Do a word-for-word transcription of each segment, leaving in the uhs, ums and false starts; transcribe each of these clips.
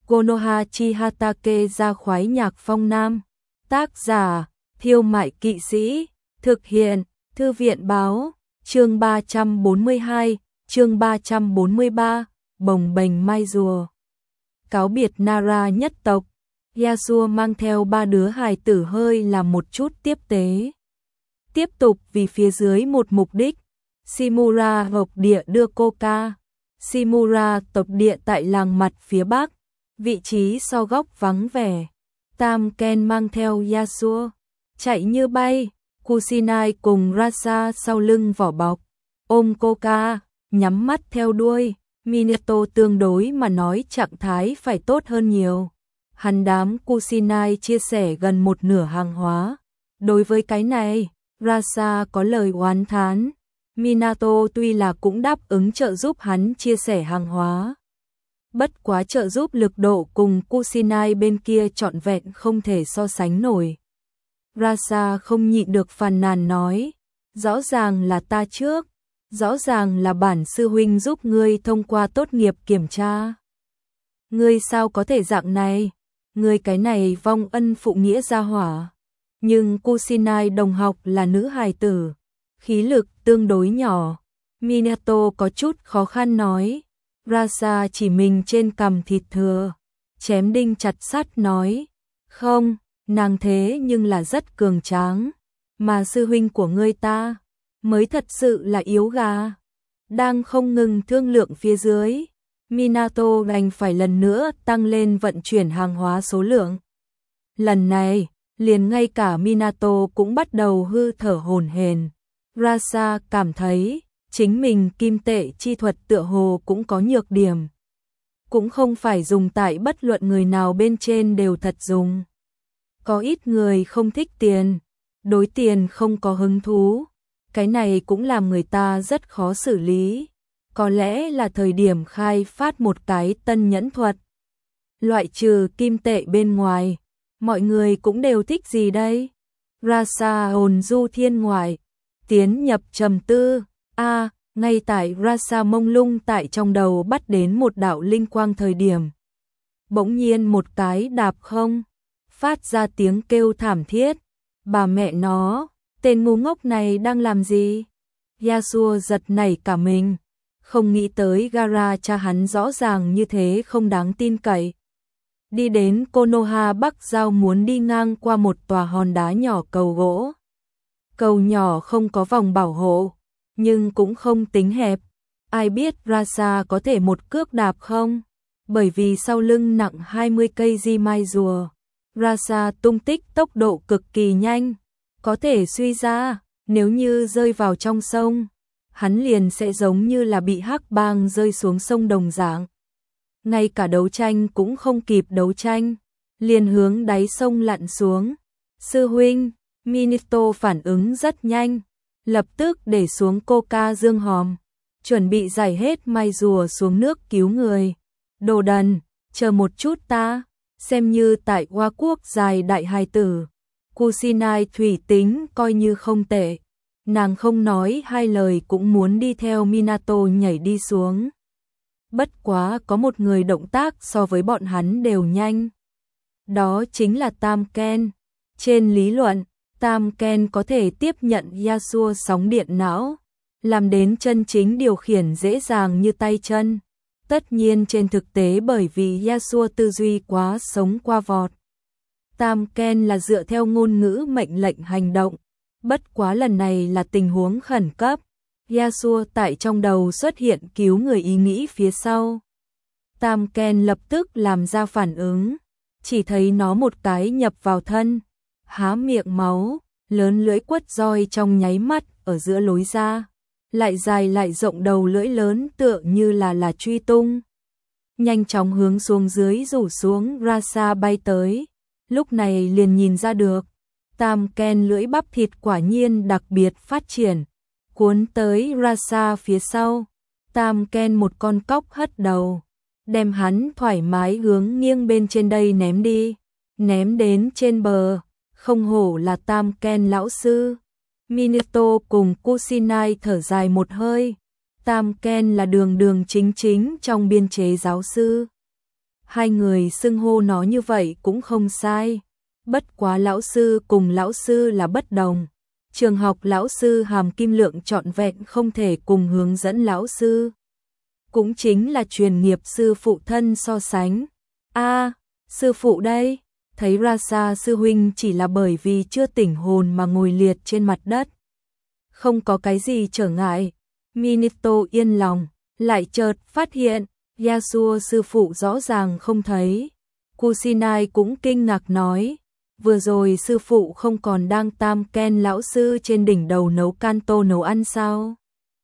Konoha Chihatake ra khoái nhạc phong nam. Tác giả, Thiêu Mại Kỵ Sĩ. Thực hiện, Thư viện Báo. Chương ba trăm bốn mươi hai, chương ba trăm bốn mươi ba, bồng bềnh mai rùa. Cáo biệt Nara nhất tộc, Yasuo mang theo ba đứa hài tử hơi làm một chút tiếp tế. Tiếp tục vì phía dưới một mục đích, Shimura tộc địa đưa Koka. Shimura tộc địa tại làng mặt phía bắc, vị trí so góc vắng vẻ. Tam Ken mang theo Yasuo, chạy như bay. Kusinai cùng Rasa sau lưng vỏ bọc, ôm Koka, nhắm mắt theo đuôi. Minato tương đối mà nói trạng thái phải tốt hơn nhiều. Hắn đám Kusinai chia sẻ gần một nửa hàng hóa. Đối với cái này, Rasa có lời oán thán. Minato tuy là cũng đáp ứng trợ giúp hắn chia sẻ hàng hóa. Bất quá trợ giúp lực độ cùng Kusinai bên kia trọn vẹn không thể so sánh nổi. Rasa không nhịn được phàn nàn nói, rõ ràng là ta trước, rõ ràng là bản sư huynh giúp ngươi thông qua tốt nghiệp kiểm tra. Ngươi sao có thể dạng này, ngươi cái này vong ân phụ nghĩa gia hỏa. Nhưng Kusinai đồng học là nữ hài tử, khí lực tương đối nhỏ. Minato có chút khó khăn nói, Rasa chỉ mình trên cằm thịt thừa, chém đinh chặt sắt nói, không, nàng thế nhưng là rất cường tráng, mà sư huynh của ngươi ta mới thật sự là yếu gà. Đang không ngừng thương lượng phía dưới, Minato đành phải lần nữa tăng lên vận chuyển hàng hóa số lượng. Lần này, liền ngay cả Minato cũng bắt đầu hư thở hổn hển. Rasa cảm thấy chính mình kim tệ chi thuật tựa hồ cũng có nhược điểm. Cũng không phải dùng tại bất luận người nào bên trên đều thật dùng. Có ít người không thích tiền, đối tiền không có hứng thú. Cái này cũng làm người ta rất khó xử lý. Có lẽ là thời điểm khai phát một cái tân nhẫn thuật. Loại trừ kim tệ bên ngoài, mọi người cũng đều thích gì đây? Rasa hồn du thiên ngoại, tiến nhập trầm tư. A, à, ngay tại Rasa mông lung tại trong đầu bắt đến một đạo linh quang thời điểm. Bỗng nhiên một cái đạp không, phát ra tiếng kêu thảm thiết. Bà mẹ nó, tên ngu ngốc này đang làm gì? Yasuo giật nảy cả mình, không nghĩ tới Gaara cha hắn rõ ràng như thế không đáng tin cậy. Đi đến Konoha Bắc Giao muốn đi ngang qua một tòa hòn đá nhỏ cầu gỗ. Cầu nhỏ không có vòng bảo hộ, nhưng cũng không tính hẹp. Ai biết Rasa có thể một cước đạp không? Bởi vì sau lưng nặng hai mươi cây di mai rùa. Rasa tung tích tốc độ cực kỳ nhanh. Có thể suy ra, nếu như rơi vào trong sông, hắn liền sẽ giống như là bị hắc bang rơi xuống sông đồng dạng. Ngay cả đấu tranh cũng không kịp đấu tranh, liền hướng đáy sông lặn xuống. Sư huynh, Minato phản ứng rất nhanh, lập tức để xuống Koka dương hòm, chuẩn bị giải hết mai rùa xuống nước cứu người. Đồ đần, chờ một chút ta, xem như tại Hoa Quốc dài đại hài tử. Kusinai thủy tính coi như không tệ, nàng không nói hai lời cũng muốn đi theo Minato nhảy đi xuống. Bất quá có một người động tác so với bọn hắn đều nhanh. Đó chính là Tam Ken. Trên lý luận, Tam Ken có thể tiếp nhận Yasuo sóng điện não, làm đến chân chính điều khiển dễ dàng như tay chân. Tất nhiên trên thực tế bởi vì Yasuo tư duy quá sống qua vọt. Tam Ken là dựa theo ngôn ngữ mệnh lệnh hành động. Bất quá lần này là tình huống khẩn cấp. Yasuo tại trong đầu xuất hiện cứu người ý nghĩ phía sau. Tam Ken lập tức làm ra phản ứng. Chỉ thấy nó một cái nhập vào thân, há miệng máu, lớn lưỡi quất roi trong nháy mắt ở giữa lối ra. Lại dài lại rộng đầu lưỡi lớn tựa như là là truy tung. Nhanh chóng hướng xuống dưới rủ xuống. Rasa bay tới. Lúc này liền nhìn ra được, Tam Ken lưỡi bắp thịt quả nhiên đặc biệt phát triển, cuốn tới Rasa phía sau. Tam Ken một con cóc hất đầu, đem hắn thoải mái hướng nghiêng bên trên đây ném đi, ném đến trên bờ. Không hổ là Tam Ken lão sư. Minato cùng Kusinai thở dài một hơi. Tam Ken là đường đường chính chính trong biên chế giáo sư. hai người xưng hô nó như vậy cũng không sai. Bất quá lão sư cùng lão sư là bất đồng. Trường học lão sư hàm kim lượng trọn vẹn không thể cùng hướng dẫn lão sư. Cũng chính là truyền nghiệp sư phụ thân so sánh. A, sư phụ đây, thấy ra xa sư huynh chỉ là bởi vì chưa tỉnh hồn mà ngồi liệt trên mặt đất. Không có cái gì trở ngại. Minato yên lòng, lại chợt phát hiện, Yasuo sư phụ rõ ràng không thấy. Kusinai cũng kinh ngạc nói, vừa rồi sư phụ không còn đang tam ken lão sư trên đỉnh đầu nấu canto nấu ăn sao?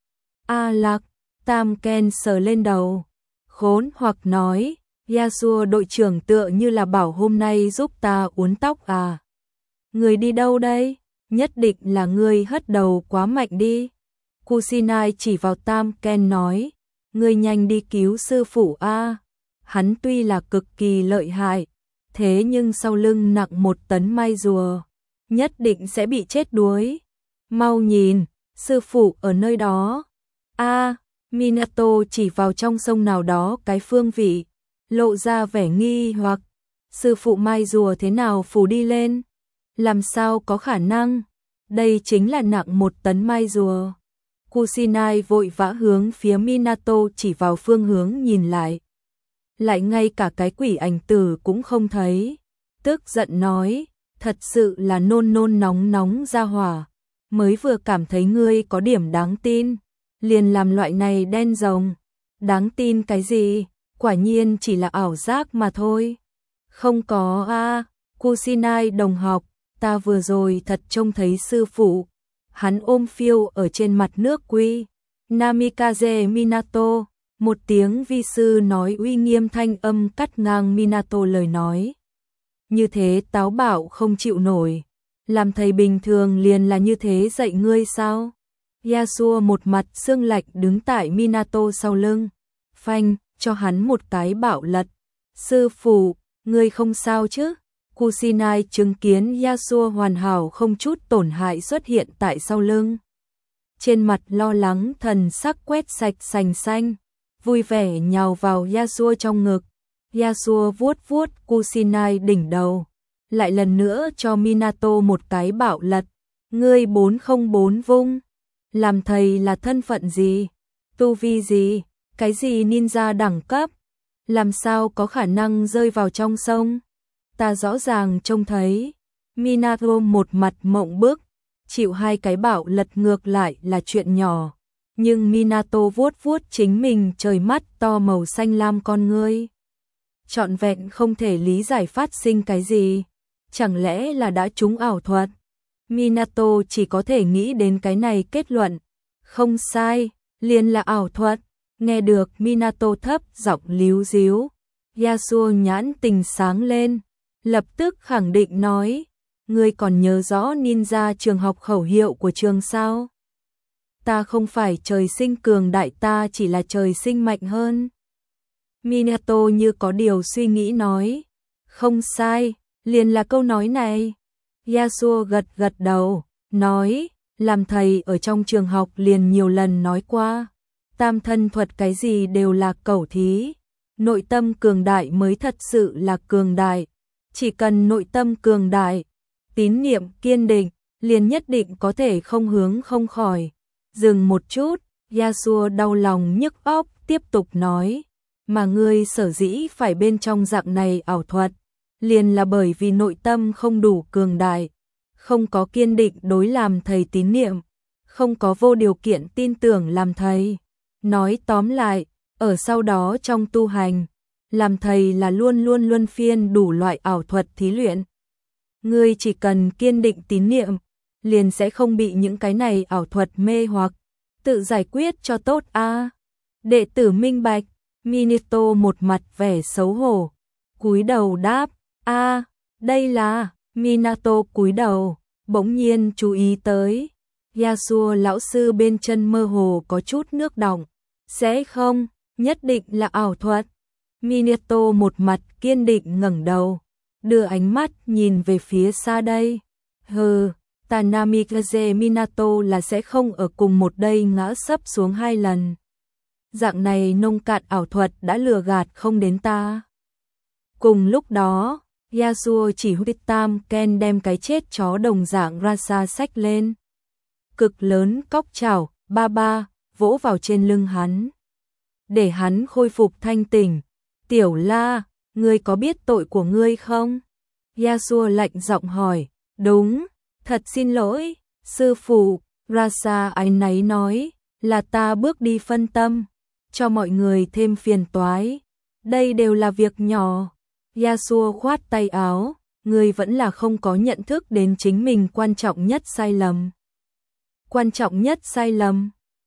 A Lạc, tam ken sờ lên đầu, khốn hoặc nói, Yasuo đội trưởng tựa như là bảo hôm nay giúp ta uốn tóc à? Người đi đâu đây? Nhất định là người hất đầu quá mạnh đi. Kusinai chỉ vào tam ken nói, người nhanh đi cứu sư phụ a. Hắn tuy là cực kỳ lợi hại, thế nhưng sau lưng nặng một tấn mai rùa, nhất định sẽ bị chết đuối. Mau nhìn, sư phụ ở nơi đó. A, Minato chỉ vào trong sông nào đó cái phương vị, lộ ra vẻ nghi hoặc. Sư phụ mai rùa thế nào phủ đi lên? Làm sao có khả năng? Đây chính là nặng một tấn mai rùa. Kusinai vội vã hướng phía Minato chỉ vào phương hướng nhìn lại. Lại ngay cả cái quỷ ảnh tử cũng không thấy. Tức giận nói, thật sự là nôn nôn nóng nóng ra hỏa. Mới vừa cảm thấy ngươi có điểm đáng tin, liền làm loại này đen rồng. Đáng tin cái gì? Quả nhiên chỉ là ảo giác mà thôi. Không có a, Kusinai đồng học, ta vừa rồi thật trông thấy sư phụ. Hắn ôm phiêu ở trên mặt nước quy. Namikaze Minato, một tiếng vi sư nói uy nghiêm thanh âm cắt ngang Minato lời nói. Như thế táo bạo không chịu nổi. Làm thầy bình thường liền là như thế dạy ngươi sao? Yasuo một mặt xương lạnh đứng tại Minato sau lưng. Phanh, cho hắn một cái bạo lật. Sư phụ, ngươi không sao chứ? Kusinai chứng kiến Yasuo hoàn hảo không chút tổn hại xuất hiện tại sau lưng. Trên mặt lo lắng thần sắc quét sạch sành xanh, vui vẻ nhào vào Yasuo trong ngực. Yasuo vuốt vuốt Kusinai đỉnh đầu, lại lần nữa cho Minato một cái bạo lật. Ngươi bốn không bốn vung, làm thầy là thân phận gì? Tu vi gì? Cái gì ninja đẳng cấp? Làm sao có khả năng rơi vào trong sông? Ta rõ ràng trông thấy. Minato một mặt mộng bức, chịu hai cái bạo lật ngược lại là chuyện nhỏ. Nhưng Minato vuốt vuốt chính mình trời mắt to màu xanh lam con ngươi. Trọn vẹn không thể lý giải phát sinh cái gì. Chẳng lẽ là đã trúng ảo thuật? Minato chỉ có thể nghĩ đến cái này kết luận. Không sai, liền là ảo thuật. Nghe được Minato thấp giọng líu díu, Yasuo nhãn tình sáng lên, lập tức khẳng định nói, ngươi còn nhớ rõ ninja trường học khẩu hiệu của trường sao? Ta không phải trời sinh cường đại, ta chỉ là trời sinh mạnh hơn. Minato như có điều suy nghĩ nói, không sai, liền là câu nói này. Yasuo gật gật đầu, nói, làm thầy ở trong trường học liền nhiều lần nói qua, tam thân thuật cái gì đều là cẩu thí, nội tâm cường đại mới thật sự là cường đại. Chỉ cần nội tâm cường đại, tín niệm kiên định, liền nhất định có thể không hướng không khỏi. Dừng một chút, Yasuo đau lòng nhức óc tiếp tục nói, mà ngươi sở dĩ phải bên trong dạng này ảo thuật, liền là bởi vì nội tâm không đủ cường đại, không có kiên định đối làm thầy tín niệm, không có vô điều kiện tin tưởng làm thầy. Nói tóm lại, ở sau đó trong tu hành, làm thầy là luôn luôn luân phiên đủ loại ảo thuật thí luyện. Ngươi chỉ cần kiên định tín niệm, liền sẽ không bị những cái này ảo thuật mê hoặc, tự giải quyết cho tốt a. À. Đệ tử minh bạch, Minato một mặt vẻ xấu hổ, cúi đầu đáp, a, à, đây là. Minato cúi đầu, bỗng nhiên chú ý tới, Yasuo lão sư bên chân mơ hồ có chút nước đọng, sẽ không, nhất định là ảo thuật. Minato một mặt kiên định ngẩng đầu, đưa ánh mắt nhìn về phía xa đây. Hừ, ta Namikaze Minato là sẽ không ở cùng một đây ngã sấp xuống hai lần. Dạng này nông cạn ảo thuật đã lừa gạt không đến ta. Cùng lúc đó, Yasuo chỉ huy Tam Ken đem cái chết chó đồng dạng Rasa xách lên. Cực lớn cóc chảo, ba ba, vỗ vào trên lưng hắn. Để hắn khôi phục thanh tỉnh. Tiểu La, ngươi có biết tội của ngươi không? Yasuo lạnh giọng hỏi. Đúng, thật xin lỗi, sư phụ. Rasa áy náy nói, là ta bước đi phân tâm, cho mọi người thêm phiền toái. Đây đều là việc nhỏ. Yasuo khoát tay áo, ngươi vẫn là không có nhận thức đến chính mình quan trọng nhất sai lầm. Quan trọng nhất sai lầm.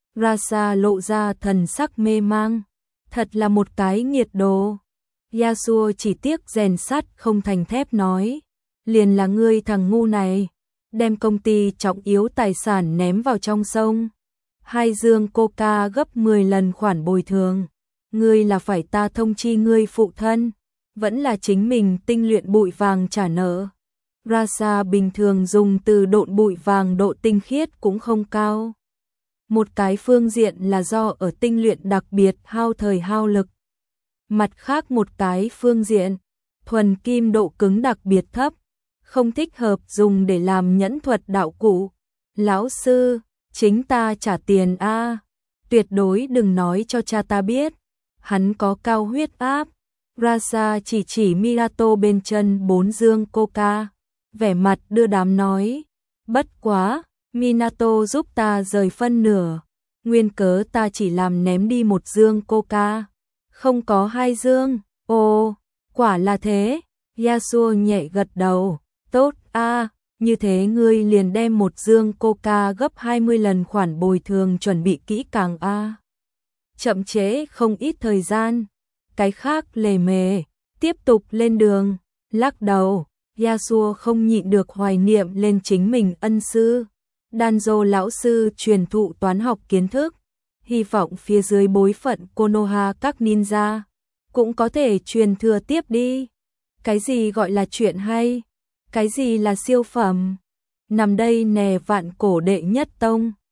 Rasa lộ ra thần sắc mê mang. Thật là một cái nghiệt đồ. Yasuo chỉ tiếc rèn sắt không thành thép nói. Liền là ngươi thằng ngu này. Đem công ty trọng yếu tài sản ném vào trong sông. Hai dương coca gấp mười lần khoản bồi thường. Ngươi là phải ta thông chi ngươi phụ thân. Vẫn là chính mình tinh luyện bụi vàng trả nợ. Rasa bình thường dùng từ độn bụi vàng độ tinh khiết cũng không cao. Một cái phương diện là do ở tinh luyện đặc biệt hao thời hao lực. Mặt khác một cái phương diện, thuần kim độ cứng đặc biệt thấp, không thích hợp dùng để làm nhẫn thuật đạo cụ. Lão sư, chính ta trả tiền a, tuyệt đối đừng nói cho cha ta biết. Hắn có cao huyết áp. Rasa chỉ chỉ Minato bên chân bốn dương coca, vẻ mặt đưa đám nói, bất quá, Minato giúp ta rời phân nửa, nguyên cớ ta chỉ làm ném đi một dương coca, không có hai dương. Ồ, quả là thế. Yasuo nhẹ gật đầu, tốt a, như thế ngươi liền đem một dương coca gấp hai mươi lần khoản bồi thường chuẩn bị kỹ càng a. Chậm trễ không ít thời gian. Cái khác lề mề, tiếp tục lên đường, lắc đầu, Yasuo không nhịn được hoài niệm lên chính mình ân sư. Danzo lão sư truyền thụ toán học kiến thức, hy vọng phía dưới bối phận Konoha các ninja cũng có thể truyền thừa tiếp đi. Cái gì gọi là chuyện hay? Cái gì là siêu phẩm? Nằm đây nè vạn cổ đệ nhất tông.